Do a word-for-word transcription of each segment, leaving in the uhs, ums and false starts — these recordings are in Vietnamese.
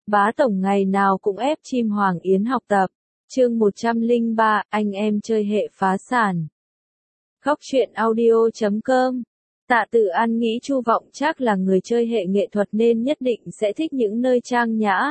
Bá tổng ngày nào cũng ép chim Hoàng Yến học tập. Chương một trăm lẻ ba, anh em chơi hệ phá sản. Góc truyện audio chấm com. Tạ Tự An nghĩ Chu Vọng Trác là người chơi hệ nghệ thuật nên nhất định sẽ thích những nơi trang nhã.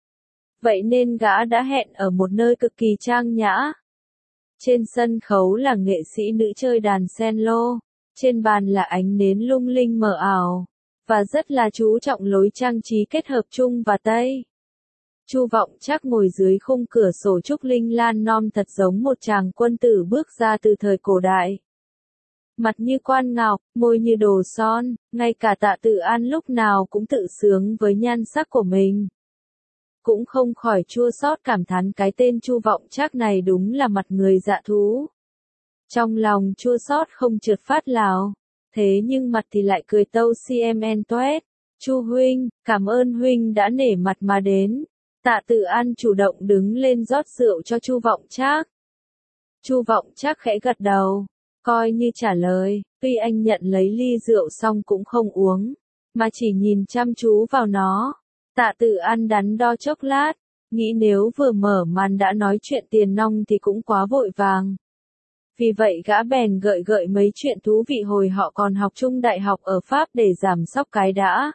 Vậy nên gã đã hẹn ở một nơi cực kỳ trang nhã. Trên sân khấu là nghệ sĩ nữ chơi đàn cello, trên bàn là ánh nến lung linh mờ ảo, và rất là chú trọng lối trang trí kết hợp Trung và Tây. Chu Vọng Trác ngồi dưới khung cửa sổ trúc linh lan non thật giống một chàng quân tử bước ra từ thời cổ đại. Mặt như quan ngọc, môi như đồ son, ngay cả Tạ Tự An lúc nào cũng tự sướng với nhan sắc của mình. Cũng không khỏi chua xót cảm thán cái tên Chu Vọng Trác này đúng là mặt người dạ thú. Trong lòng chua xót không trượt phát lào, thế nhưng mặt thì lại cười tâu cm toét. Chu huynh, cảm ơn huynh đã nể mặt mà đến. Tạ Tự An chủ động đứng lên rót rượu cho Chu Vọng Trác. Chu Vọng Trác khẽ gật đầu, coi như trả lời, tuy anh nhận lấy ly rượu xong cũng không uống, mà chỉ nhìn chăm chú vào nó. Tạ Tự An đắn đo chốc lát, nghĩ nếu vừa mở màn đã nói chuyện tiền nong thì cũng quá vội vàng. Vì vậy gã bèn gợi gợi mấy chuyện thú vị hồi họ còn học chung đại học ở Pháp để giảm sóc cái đã.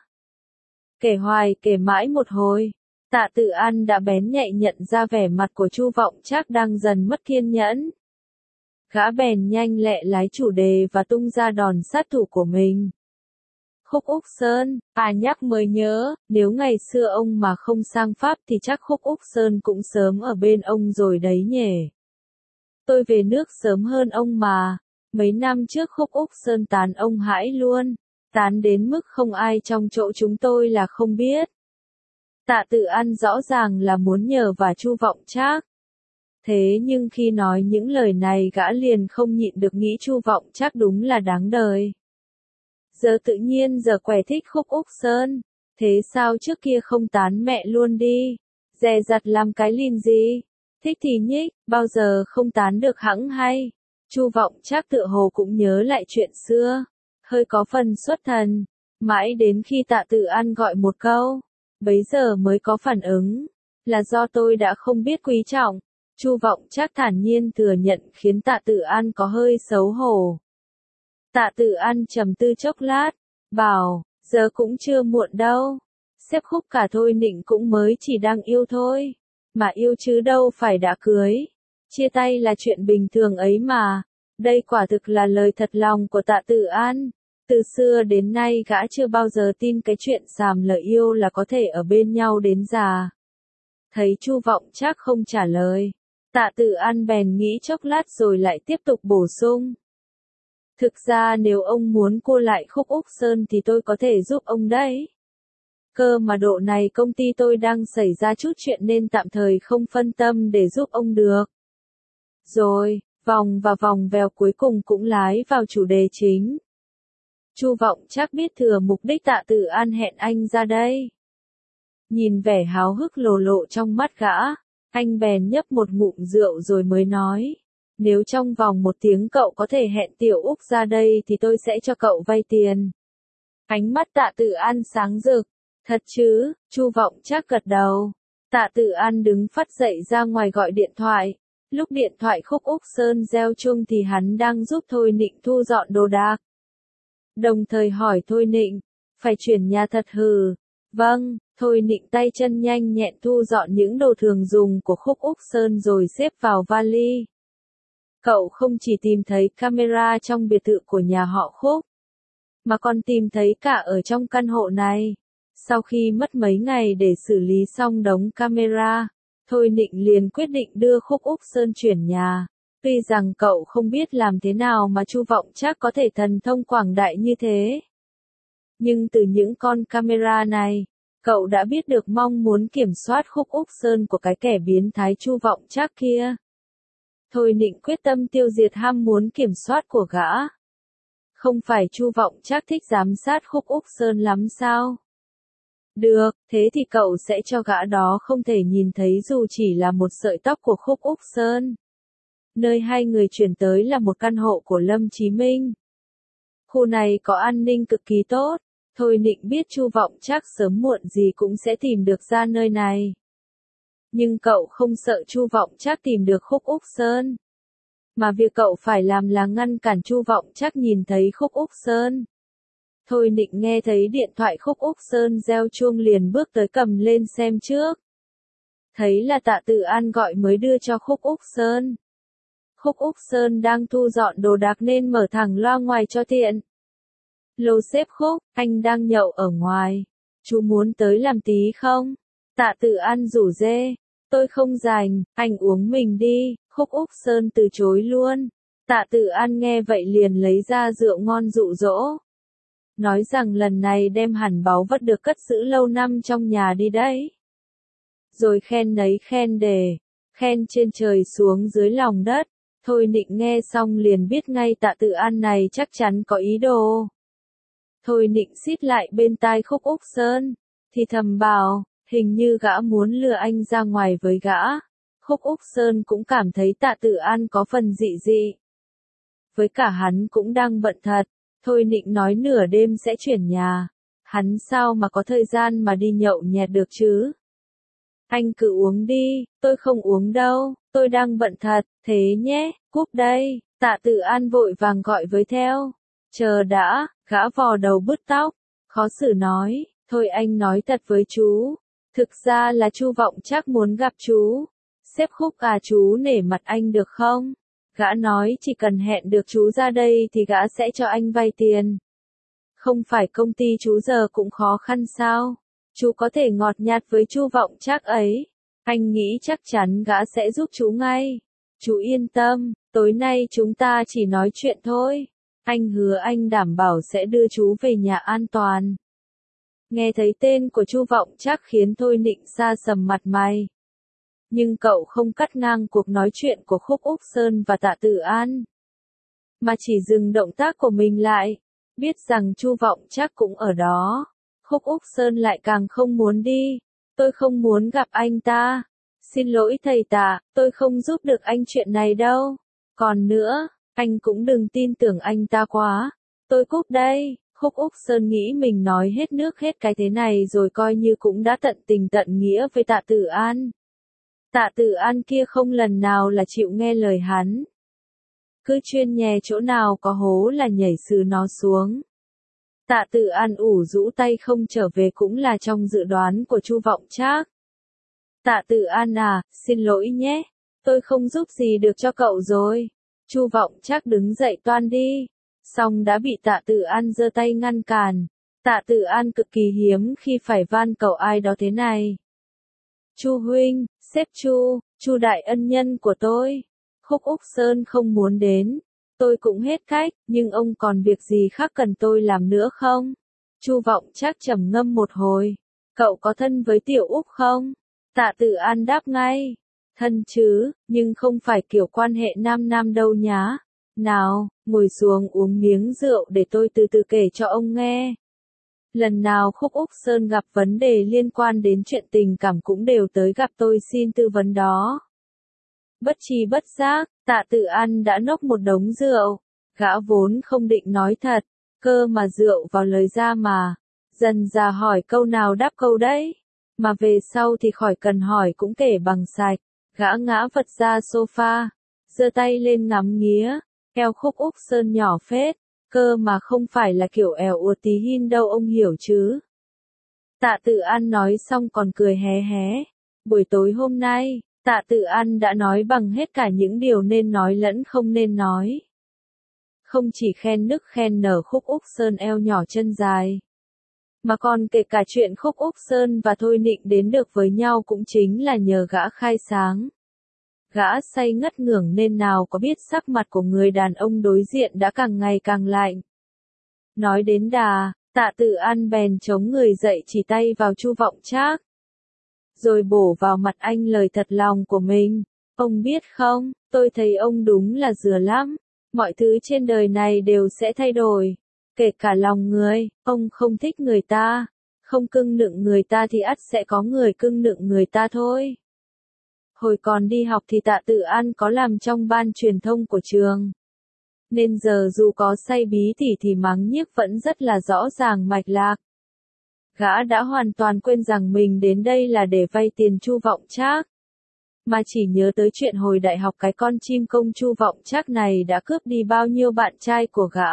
Kể hoài kể mãi một hồi, Tạ Tự An đã bén nhạy nhận ra vẻ mặt của Chu Vọng Trác đang dần mất kiên nhẫn. Gã bèn nhanh lẹ lái chủ đề và tung ra đòn sát thủ của mình. Khúc Úc Sơn, à nhắc mới nhớ, nếu ngày xưa ông mà không sang Pháp thì chắc Khúc Úc Sơn cũng sớm ở bên ông rồi đấy nhỉ. Tôi về nước sớm hơn ông mà, mấy năm trước Khúc Úc Sơn tán ông hãi luôn, tán đến mức không ai trong chỗ chúng tôi là không biết. Tạ Tự An rõ ràng là muốn nhờ vả Chu Vọng Trác. Thế nhưng khi nói những lời này gã liền không nhịn được nghĩ Chu Vọng Trác đúng là đáng đời. Giờ tự nhiên giờ quẻ thích Khúc Úc Sơn, thế sao trước kia không tán mẹ luôn đi, dè dặt làm cái lìn gì, thích thì nhích, bao giờ không tán được hẵng hay. Chu Vọng Trác tựa hồ cũng nhớ lại chuyện xưa, hơi có phần xuất thần, mãi đến khi Tạ Tự An gọi một câu, bấy giờ mới có phản ứng, là do tôi đã không biết quý trọng. Chu Vọng Trác thản nhiên thừa nhận khiến Tạ Tự An có hơi xấu hổ. Tạ Tự An trầm tư chốc lát, bảo, giờ cũng chưa muộn đâu. Xếp Khúc cả Thôi Nịnh cũng mới chỉ đang yêu thôi. Mà yêu chứ đâu phải đã cưới. Chia tay là chuyện bình thường ấy mà. Đây quả thực là lời thật lòng của Tạ Tự An. Từ xưa đến nay gã chưa bao giờ tin cái chuyện xàm lời yêu là có thể ở bên nhau đến già. Thấy Chu Vọng Trác không trả lời, Tạ Tự An bèn nghĩ chốc lát rồi lại tiếp tục bổ sung. Thực ra nếu ông muốn cua lại Khúc Úc Sơn thì tôi có thể giúp ông đấy. Cơ mà độ này công ty tôi đang xảy ra chút chuyện nên tạm thời không phân tâm để giúp ông được. Rồi, vòng và vòng vèo cuối cùng cũng lái vào chủ đề chính. Chu Vọng Trác biết thừa mục đích Tạ Tự An hẹn anh ra đây. Nhìn vẻ háo hức lồ lộ trong mắt gã, anh bèn nhấp một ngụm rượu rồi mới nói. Nếu trong vòng một tiếng cậu có thể hẹn Tiểu Úc ra đây thì tôi sẽ cho cậu vay tiền. Ánh mắt Tạ Tự An sáng rực. Thật chứ? Chu Vọng Trác gật đầu. Tạ Tự An đứng phắt dậy ra ngoài gọi điện thoại. Lúc điện thoại Khúc Úc Sơn reo chuông thì hắn đang giúp Thôi Nịnh thu dọn đồ đạc. Đồng thời hỏi Thôi Nịnh, phải chuyển nhà thật hừ? Vâng. Thôi Nịnh tay chân nhanh nhẹn thu dọn những đồ thường dùng của Khúc Úc Sơn rồi xếp vào vali. Cậu không chỉ tìm thấy camera trong biệt thự của nhà họ Khúc, mà còn tìm thấy cả ở trong căn hộ này. Sau khi mất mấy ngày để xử lý xong đống camera, Thôi Nịnh liền quyết định đưa Khúc Úc Sơn chuyển nhà. Tuy rằng cậu không biết làm thế nào mà Chu Vọng Trác có thể thần thông quảng đại như thế. Nhưng từ những con camera này, cậu đã biết được mong muốn kiểm soát Khúc Úc Sơn của cái kẻ biến thái Chu Vọng Trác kia. Thôi Nịnh quyết tâm tiêu diệt ham muốn kiểm soát của gã. Không phải Chu Vọng Trác thích giám sát Khúc Úc Sơn lắm sao? Được, thế thì cậu sẽ cho gã đó không thể nhìn thấy dù chỉ là một sợi tóc của Khúc Úc Sơn. Nơi hai người chuyển tới là một căn hộ của Lâm Chí Minh. Khu này có an ninh cực kỳ tốt, Thôi Nịnh biết Chu Vọng Trác sớm muộn gì cũng sẽ tìm được ra nơi này. Nhưng cậu không sợ Chu Vọng Trác tìm được Khúc Úc Sơn. Mà việc cậu phải làm là ngăn cản Chu Vọng Trác nhìn thấy Khúc Úc Sơn. Thôi Nịnh nghe thấy điện thoại Khúc Úc Sơn reo chuông liền bước tới cầm lên xem trước. Thấy là Tạ Tự An gọi mới đưa cho Khúc Úc Sơn. Khúc Úc Sơn đang thu dọn đồ đạc nên mở thẳng loa ngoài cho tiện. Lô sếp Khúc, anh đang nhậu ở ngoài. Chú muốn tới làm tí không? Tạ Tự An rủ dê. Tôi không rảnh, anh uống mình đi. Khúc Úc Sơn từ chối luôn. Tạ Tự An nghe vậy liền lấy ra rượu ngon dụ dỗ. Nói rằng lần này đem hẳn báu vật được cất giữ lâu năm trong nhà đi đấy. Rồi khen nấy khen đề, khen trên trời xuống dưới lòng đất. Thôi Nịnh nghe xong liền biết ngay Tạ Tự An này chắc chắn có ý đồ. Thôi Nịnh xít lại bên tai Khúc Úc Sơn, thì thầm bảo, hình như gã muốn lừa anh ra ngoài với gã. Khúc Úc Sơn cũng cảm thấy Tạ Tự An có phần dị dị. Với cả hắn cũng đang bận thật, Thôi Nịnh nói nửa đêm sẽ chuyển nhà. Hắn sao mà có thời gian mà đi nhậu nhẹt được chứ? Anh cứ uống đi, tôi không uống đâu, tôi đang bận thật, thế nhé, cúp đây. Tạ Tự An vội vàng gọi với theo. Chờ đã, gã vò đầu bứt tóc, khó xử nói, thôi anh nói thật với chú. Thực ra là Chu Vọng Trác muốn gặp chú. Sếp Khúc à, chú nể mặt anh được không? Gã nói chỉ cần hẹn được chú ra đây thì gã sẽ cho anh vay tiền. Không phải công ty chú giờ cũng khó khăn sao? Chú có thể ngọt nhạt với Chu Vọng Trác ấy. Anh nghĩ chắc chắn gã sẽ giúp chú ngay. Chú yên tâm, tối nay chúng ta chỉ nói chuyện thôi. Anh hứa anh đảm bảo sẽ đưa chú về nhà an toàn. Nghe thấy tên của Chu Vọng Trác khiến Thôi Nịnh sa sầm mặt mày. Nhưng cậu không cắt ngang cuộc nói chuyện của Khúc Úc Sơn và Tạ Tự An, mà chỉ dừng động tác của mình lại. Biết rằng Chu Vọng Trác cũng ở đó, Khúc Úc Sơn lại càng không muốn đi. Tôi không muốn gặp anh ta. Xin lỗi thầy Tạ, tôi không giúp được anh chuyện này đâu. Còn nữa, anh cũng đừng tin tưởng anh ta quá. Tôi cúp đây. Khúc Úc Sơn nghĩ mình nói hết nước hết cái thế này rồi coi như cũng đã tận tình tận nghĩa với Tạ Tự An. Tạ Tự An kia không lần nào là chịu nghe lời hắn. Cứ chuyên nhè chỗ nào có hố là nhảy sừ nó xuống. Tạ Tự An ủ rũ tay không trở về cũng là trong dự đoán của Chu Vọng Trác. Tạ Tự An à, xin lỗi nhé. Tôi không giúp gì được cho cậu rồi. Chu Vọng Trác đứng dậy toan đi. Xong đã bị Tạ Tự An giơ tay ngăn cản. Tạ Tự An cực kỳ hiếm khi phải van cầu ai đó thế này. Chu huynh, sếp Chu, Chu đại ân nhân của tôi. Khúc Úc Sơn không muốn đến. Tôi cũng hết cách, nhưng ông còn việc gì khác cần tôi làm nữa không? Chu Vọng Trác trầm ngâm một hồi. Cậu có thân với Tiểu Úc không? Tạ Tự An đáp ngay. Thân chứ, nhưng không phải kiểu quan hệ nam nam đâu nhá. Nào, ngồi xuống uống miếng rượu để tôi từ từ kể cho ông nghe. Lần nào Khúc Úc Sơn gặp vấn đề liên quan đến chuyện tình cảm cũng đều tới gặp tôi xin tư vấn đó. Bất tri bất giác, Tạ Tự An đã nốc một đống rượu. Gã vốn không định nói thật, cơ mà rượu vào lời ra mà. Dần ra hỏi câu nào đáp câu đấy. Mà về sau thì khỏi cần hỏi cũng kể bằng sạch. Gã ngã vật ra sofa, giơ tay lên ngắm nghía. Eo Khúc Úc Sơn nhỏ phết, cơ mà không phải là kiểu eo ùa tí hin đâu ông hiểu chứ. Tạ Tự An nói xong còn cười hé hé. Buổi tối hôm nay, Tạ Tự An đã nói bằng hết cả những điều nên nói lẫn không nên nói. Không chỉ khen nức khen nở Khúc Úc Sơn eo nhỏ chân dài, mà còn kể cả chuyện Khúc Úc Sơn và Thôi Nịnh đến được với nhau cũng chính là nhờ gã khai sáng. Gã say ngất ngưởng nên nào có biết sắc mặt của người đàn ông đối diện đã càng ngày càng lạnh. Nói đến đà, Tạ Tự An bèn chống người dậy chỉ tay vào Chu Vọng Trác. Rồi bổ vào mặt anh lời thật lòng của mình. Ông biết không, tôi thấy ông đúng là dừa lắm. Mọi thứ trên đời này đều sẽ thay đổi. Kể cả lòng người, ông không thích người ta. Không cưng nựng người ta thì ắt sẽ có người cưng nựng người ta thôi. Hồi còn đi học thì Tạ Tự An có làm trong ban truyền thông của trường. nên giờ dù có say bí tỉ thì mắng nhiếc vẫn rất là rõ ràng mạch lạc. Gã đã hoàn toàn quên rằng mình đến đây là để vay tiền Chu Vọng Trác, mà chỉ nhớ tới chuyện hồi đại học cái con chim công Chu Vọng Trác này đã cướp đi bao nhiêu bạn trai của gã.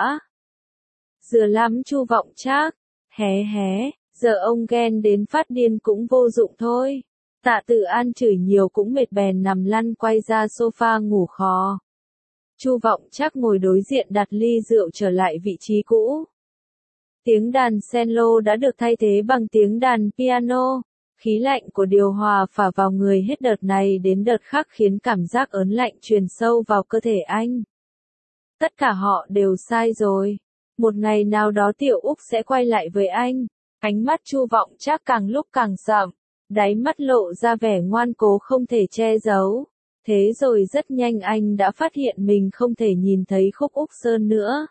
Dừa lắm Chu Vọng Trác, hé hé, giờ ông ghen đến phát điên cũng vô dụng thôi. Tạ Tự An chửi nhiều cũng mệt bèn nằm lăn quay ra sofa ngủ khò. Chu Vọng Trác ngồi đối diện đặt ly rượu trở lại vị trí cũ. Tiếng đàn cello đã được thay thế bằng tiếng đàn piano. Khí lạnh của điều hòa phả vào người hết đợt này đến đợt khác khiến cảm giác ớn lạnh truyền sâu vào cơ thể anh. Tất cả họ đều sai rồi. Một ngày nào đó Tiểu Úc sẽ quay lại với anh. Ánh mắt Chu Vọng Trác càng lúc càng sậm, đáy mắt lộ ra vẻ ngoan cố không thể che giấu. Thế rồi rất nhanh anh đã phát hiện mình không thể nhìn thấy Khúc Úc Sơn nữa.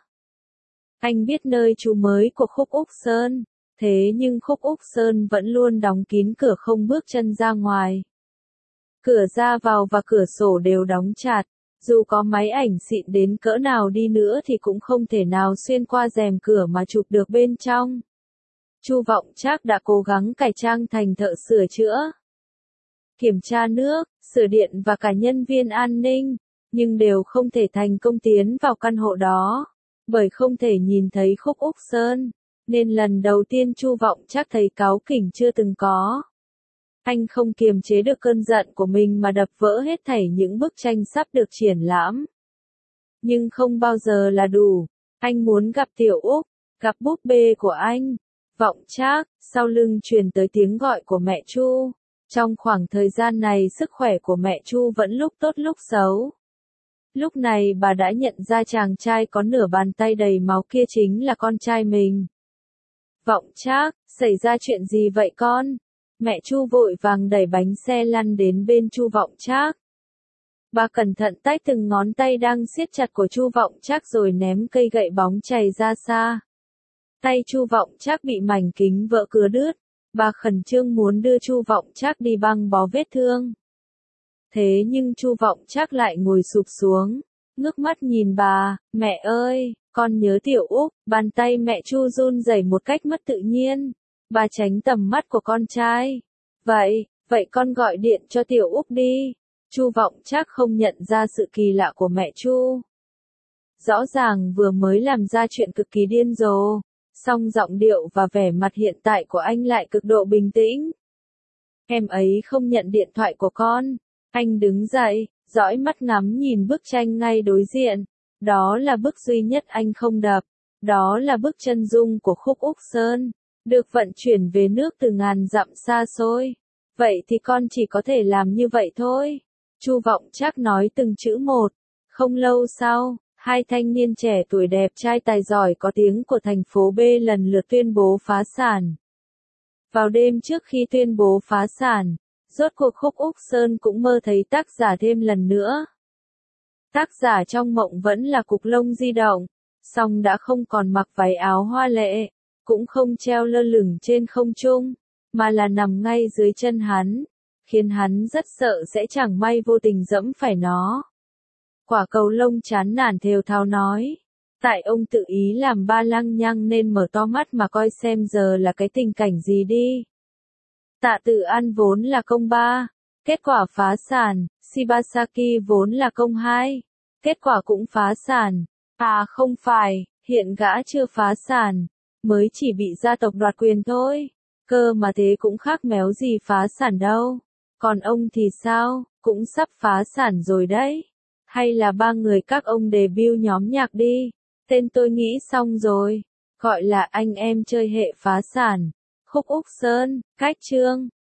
Anh biết nơi trú mới của Khúc Úc Sơn, thế nhưng Khúc Úc Sơn vẫn luôn đóng kín cửa không bước chân ra ngoài. Cửa ra vào và cửa sổ đều đóng chặt, dù có máy ảnh xịn đến cỡ nào đi nữa thì cũng không thể nào xuyên qua rèm cửa mà chụp được bên trong. Chu Vọng Trác đã cố gắng cải trang thành thợ sửa chữa, kiểm tra nước, sửa điện và cả nhân viên an ninh, nhưng đều không thể thành công tiến vào căn hộ đó, bởi không thể nhìn thấy Khúc Úc Sơn, nên lần đầu tiên Chu Vọng Trác thấy cáu kỉnh chưa từng có. Anh không kiềm chế được cơn giận của mình mà đập vỡ hết thảy những bức tranh sắp được triển lãm. Nhưng không bao giờ là đủ, anh muốn gặp Tiểu Úc, gặp búp bê của anh. Vọng Trác, sau lưng truyền tới tiếng gọi của mẹ Chu. Trong khoảng thời gian này sức khỏe của mẹ Chu vẫn lúc tốt lúc xấu. Lúc này bà đã nhận ra chàng trai có nửa bàn tay đầy máu kia chính là con trai mình. Vọng Trác, xảy ra chuyện gì vậy con? Mẹ Chu vội vàng đẩy bánh xe lăn đến bên Chu Vọng Trác. Bà cẩn thận tách từng ngón tay đang siết chặt của Chu Vọng Trác rồi ném cây gậy bóng chày ra xa. Tay Chu Vọng Trác bị mảnh kính vỡ cứa đứt. Bà khẩn trương muốn đưa Chu Vọng Trác đi băng bó vết thương. Thế nhưng Chu Vọng Trác lại ngồi sụp xuống, ngước mắt nhìn bà, mẹ ơi, con nhớ Tiểu Úc. Bàn tay mẹ Chu run rẩy một cách mất tự nhiên. Bà tránh tầm mắt của con trai. Vậy, vậy con gọi điện cho Tiểu Úc đi. Chu Vọng Trác không nhận ra sự kỳ lạ của mẹ Chu. Rõ ràng vừa mới làm ra chuyện cực kỳ điên rồ. Song giọng điệu và vẻ mặt hiện tại của anh lại cực độ bình tĩnh. Em ấy không nhận điện thoại của con. Anh đứng dậy, dõi mắt ngắm nhìn bức tranh ngay đối diện. Đó là bức duy nhất anh không đập. Đó là bức chân dung của Khúc Úc Sơn, được vận chuyển về nước từ ngàn dặm xa xôi. Vậy thì con chỉ có thể làm như vậy thôi. Chu Vọng Trác nói từng chữ một. Không lâu sau, hai thanh niên trẻ tuổi đẹp trai tài giỏi có tiếng của thành phố B lần lượt tuyên bố phá sản. Vào đêm trước khi tuyên bố phá sản, rốt cuộc Khúc Úc Sơn cũng mơ thấy tác giả thêm lần nữa. Tác giả trong mộng vẫn là Cục Lông Di Động, song đã không còn mặc váy áo hoa lệ, cũng không treo lơ lửng trên không trung, mà là nằm ngay dưới chân hắn, khiến hắn rất sợ sẽ chẳng may vô tình dẫm phải nó. Quả cầu lông chán nản thều thào nói. Tại ông tự ý làm ba lăng nhăng nên mở to mắt mà coi xem giờ là cái tình cảnh gì đi. Tạ Tự An vốn là công ba, kết quả phá sản. Shibasaki vốn là công hai, kết quả cũng phá sản. À không phải, hiện gã chưa phá sản, mới chỉ bị gia tộc đoạt quyền thôi. Cơ mà thế cũng khác méo gì phá sản đâu. Còn ông thì sao, cũng sắp phá sản rồi đấy. Hay là ba người các ông debut nhóm nhạc đi. Tên tôi nghĩ xong rồi. Gọi là anh em chơi hệ phá sản. Khúc Úc Sơn, cách chương.